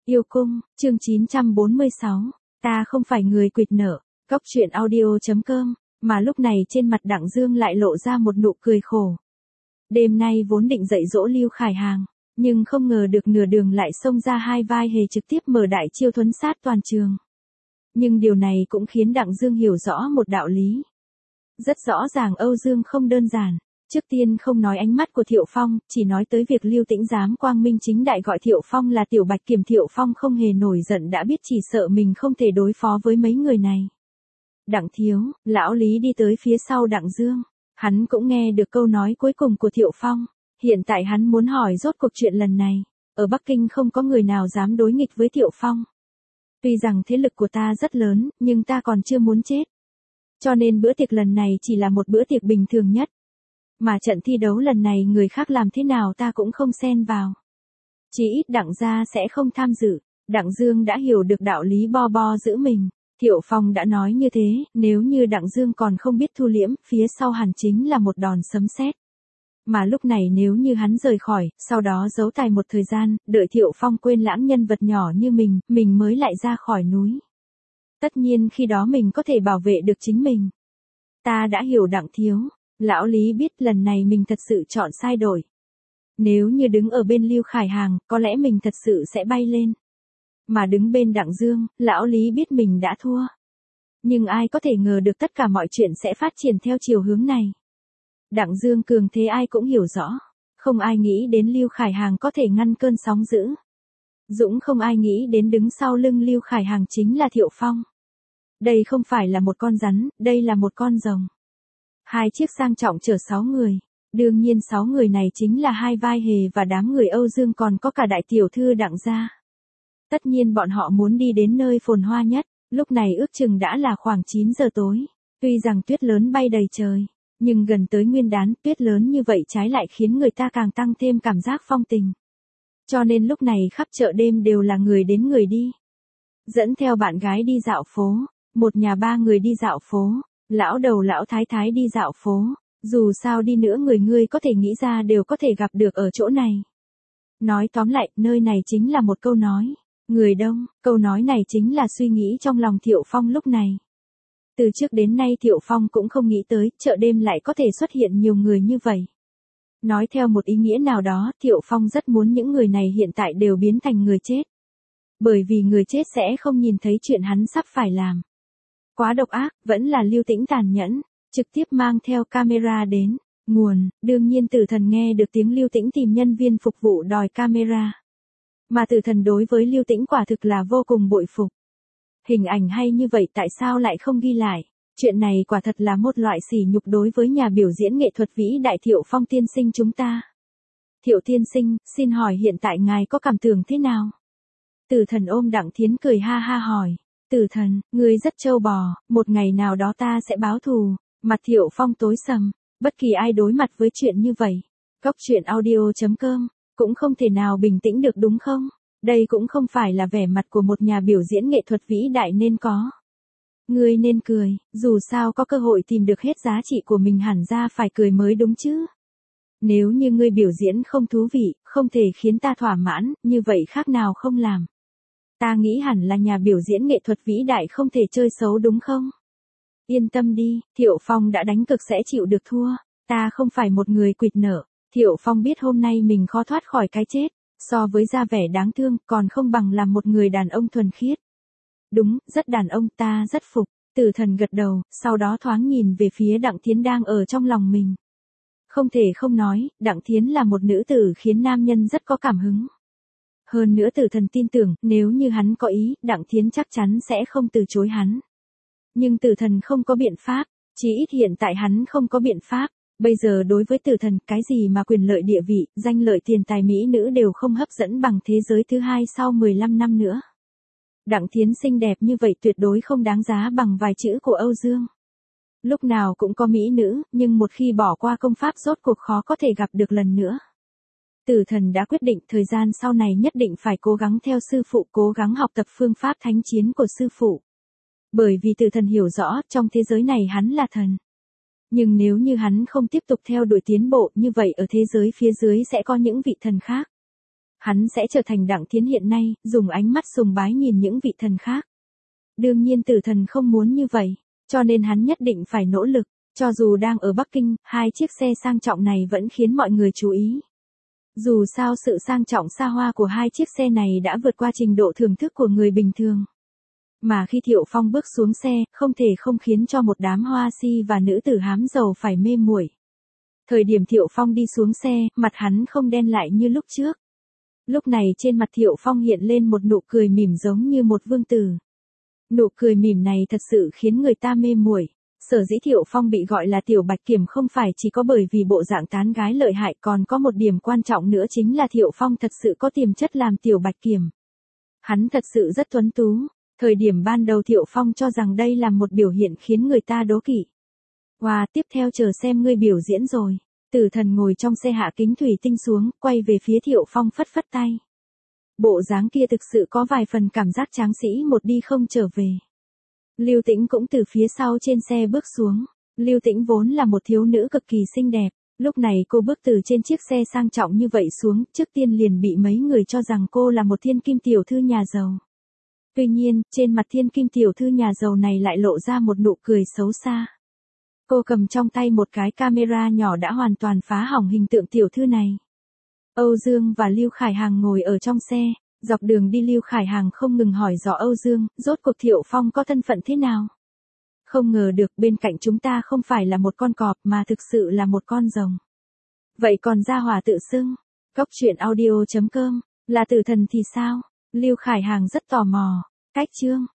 Yêu cung, chương 946. Ta không phải người quỵt nợ. Góc truyện audio.com. Mà lúc này trên mặt Đặng Dương lại lộ ra một nụ cười khổ. Đêm nay vốn định dạy dỗ Lưu Khải Hàng, nhưng không ngờ được nửa đường lại xông ra hai vai hề trực tiếp mở đại chiêu thuấn sát toàn trường. Nhưng điều này cũng khiến Đặng Dương hiểu rõ một đạo lý. Rất rõ ràng Âu Dương không đơn giản. Trước tiên không nói ánh mắt của Thiệu Phong, chỉ nói tới việc Lưu Tĩnh dám quang minh chính đại gọi Thiệu Phong là Tiểu Bạch Kiểm. Thiệu Phong không hề nổi giận đã biết chỉ sợ mình không thể đối phó với mấy người này. Đặng thiếu, lão Lý đi tới phía sau Đặng Dương. Hắn cũng nghe được câu nói cuối cùng của Thiệu Phong. Hiện tại hắn muốn hỏi rốt cuộc chuyện lần này. Ở Bắc Kinh không có người nào dám đối nghịch với Thiệu Phong. Tuy rằng thế lực của ta rất lớn, nhưng ta còn chưa muốn chết. Cho nên bữa tiệc lần này chỉ là một bữa tiệc bình thường nhất. Mà trận thi đấu lần này người khác làm thế nào ta cũng không xen vào. Chỉ ít Đặng gia sẽ không tham dự. Đặng Dương đã hiểu được đạo lý bo giữ mình. Thiệu Phong đã nói như thế, nếu như Đặng Dương còn không biết thu liễm, phía sau hẳn chính là một đòn sấm sét. Mà lúc này nếu như hắn rời khỏi, sau đó giấu tài một thời gian, đợi Thiệu Phong quên lãng nhân vật nhỏ như mình mới lại ra khỏi núi. Tất nhiên khi đó mình có thể bảo vệ được chính mình. Ta đã hiểu Đặng thiếu. Lão Lý biết lần này mình thật sự chọn sai đổi. Nếu như đứng ở bên Lưu Khải Hàng, có lẽ mình thật sự sẽ bay lên. Mà đứng bên Đặng Dương, lão Lý biết mình đã thua. Nhưng ai có thể ngờ được tất cả mọi chuyện sẽ phát triển theo chiều hướng này. Đặng Dương cường thế ai cũng hiểu rõ. Không ai nghĩ đến Lưu Khải Hàng có thể ngăn cơn sóng dữ. Dũng không ai nghĩ đến đứng sau lưng Lưu Khải Hàng chính là Thiệu Phong. Đây không phải là một con rắn, đây là một con rồng. Hai chiếc sang trọng chở 6 người. Đương nhiên 6 người này chính là hai vai hề và đám người Âu Dương còn có cả đại tiểu thư Đặng gia. Tất nhiên bọn họ muốn đi đến nơi phồn hoa nhất, lúc này ước chừng đã là khoảng 9 giờ tối. Tuy rằng tuyết lớn bay đầy trời, nhưng gần tới Nguyên Đán tuyết lớn như vậy trái lại khiến người ta càng tăng thêm cảm giác phong tình. Cho nên lúc này khắp chợ đêm đều là người đến người đi. Dẫn theo bạn gái đi dạo phố, một nhà 3 người đi dạo phố. Lão đầu lão thái thái đi dạo phố, dù sao đi nữa người có thể nghĩ ra đều có thể gặp được ở chỗ này. Nói tóm lại, nơi này chính là một câu nói. Người đông, câu nói này chính là suy nghĩ trong lòng Thiệu Phong lúc này. Từ trước đến nay Thiệu Phong cũng không nghĩ tới, chợ đêm lại có thể xuất hiện nhiều người như vậy. Nói theo một ý nghĩa nào đó, Thiệu Phong rất muốn những người này hiện tại đều biến thành người chết. Bởi vì người chết sẽ không nhìn thấy chuyện hắn sắp phải làm. Quá độc ác, vẫn là Lưu Tĩnh tàn nhẫn, trực tiếp mang theo camera đến. Nguồn, đương nhiên Tử Thần nghe được tiếng Lưu Tĩnh tìm nhân viên phục vụ đòi camera. Mà Tử Thần đối với Lưu Tĩnh quả thực là vô cùng bội phục. Hình ảnh hay như vậy tại sao lại không ghi lại? Chuyện này quả thật là một loại sỉ nhục đối với nhà biểu diễn nghệ thuật vĩ đại Thiệu Phong tiên sinh chúng ta. Thiệu tiên sinh, xin hỏi hiện tại ngài có cảm tưởng thế nào? Tử Thần ôm Đặng Thiến cười ha ha hỏi. Tử Thần, ngươi rất trâu bò, một ngày nào đó ta sẽ báo thù. Mặt Thiệu Phong tối sầm, bất kỳ ai đối mặt với chuyện như vậy. Góc truyện audio.com, cũng không thể nào bình tĩnh được đúng không? Đây cũng không phải là vẻ mặt của một nhà biểu diễn nghệ thuật vĩ đại nên có. Ngươi nên cười, dù sao có cơ hội tìm được hết giá trị của mình hẳn ra phải cười mới đúng chứ. Nếu như ngươi biểu diễn không thú vị, không thể khiến ta thỏa mãn, như vậy khác nào không làm. Ta nghĩ hẳn là nhà biểu diễn nghệ thuật vĩ đại không thể chơi xấu đúng không? Yên tâm đi, Thiệu Phong đã đánh cực sẽ chịu được thua. Ta không phải một người quỵt nợ. Thiệu Phong biết hôm nay mình khó thoát khỏi cái chết. So với ra vẻ đáng thương còn không bằng làm một người đàn ông thuần khiết. Đúng, rất đàn ông ta rất phục. Tử Thần gật đầu, sau đó thoáng nhìn về phía Đặng Thiến đang ở trong lòng mình. Không thể không nói, Đặng Thiến là một nữ tử khiến nam nhân rất có cảm hứng. Hơn nữa Tử Thần tin tưởng, nếu như hắn có ý, Đặng Thiến chắc chắn sẽ không từ chối hắn. Nhưng Tử Thần không có biện pháp, chí ít hiện tại hắn không có biện pháp. Bây giờ đối với Tử Thần, cái gì mà quyền lợi địa vị, danh lợi tiền tài mỹ nữ đều không hấp dẫn bằng thế giới thứ hai sau 15 năm nữa. Đặng Thiến xinh đẹp như vậy tuyệt đối không đáng giá bằng vài chữ của Âu Dương. Lúc nào cũng có mỹ nữ, nhưng một khi bỏ qua công pháp rốt cuộc khó có thể gặp được lần nữa. Tử Thần đã quyết định thời gian sau này nhất định phải cố gắng theo sư phụ, cố gắng học tập phương pháp thánh chiến của sư phụ. Bởi vì Tử Thần hiểu rõ, trong thế giới này hắn là thần. Nhưng nếu như hắn không tiếp tục theo đuổi tiến bộ như vậy ở thế giới phía dưới sẽ có những vị thần khác. Hắn sẽ trở thành Đặng Thiến hiện nay, dùng ánh mắt sùng bái nhìn những vị thần khác. Đương nhiên Tử Thần không muốn như vậy, cho nên hắn nhất định phải nỗ lực, cho dù đang ở Bắc Kinh, hai chiếc xe sang trọng này vẫn khiến mọi người chú ý. Dù sao sự sang trọng xa hoa của hai chiếc xe này đã vượt qua trình độ thưởng thức của người bình thường. Mà khi Thiệu Phong bước xuống xe, không thể không khiến cho một đám hoa si và nữ tử hám giàu phải mê muội. Thời điểm Thiệu Phong đi xuống xe, mặt hắn không đen lại như lúc trước. Lúc này trên mặt Thiệu Phong hiện lên một nụ cười mỉm giống như một vương tử. Nụ cười mỉm này thật sự khiến người ta mê muội. Sở dĩ Thiệu Phong bị gọi là Tiểu Bạch Kiểm không phải chỉ có bởi vì bộ dạng tán gái lợi hại, còn có một điểm quan trọng nữa chính là Thiệu Phong thật sự có tiềm chất làm Tiểu Bạch Kiểm. Hắn thật sự rất tuấn tú. Thời điểm ban đầu Thiệu Phong cho rằng đây là một biểu hiện khiến người ta đố kỵ. Wow, tiếp theo chờ xem ngươi biểu diễn rồi. Tử Thần ngồi trong xe hạ kính thủy tinh xuống, quay về phía Thiệu Phong phất phất tay. Bộ dáng kia thực sự có vài phần cảm giác tráng sĩ một đi không trở về. Lưu Tĩnh cũng từ phía sau trên xe bước xuống. Lưu Tĩnh vốn là một thiếu nữ cực kỳ xinh đẹp. Lúc này cô bước từ trên chiếc xe sang trọng như vậy xuống, trước tiên liền bị mấy người cho rằng cô là một thiên kim tiểu thư nhà giàu. Tuy nhiên, trên mặt thiên kim tiểu thư nhà giàu này lại lộ ra một nụ cười xấu xa. Cô cầm trong tay một cái camera nhỏ đã hoàn toàn phá hỏng hình tượng tiểu thư này. Âu Dương và Lưu Khải Hàng ngồi ở trong xe, dọc đường đi Lưu Khải Hàng không ngừng hỏi dò Âu Dương, rốt cuộc Thiệu Phong có thân phận thế nào? Không ngờ được bên cạnh chúng ta không phải là một con cọp mà thực sự là một con rồng. Vậy còn gia hỏa tự xưng, Cóc Truyện Audio.com, là Tử Thần thì sao? Lưu Khải Hàng rất tò mò. Cách chương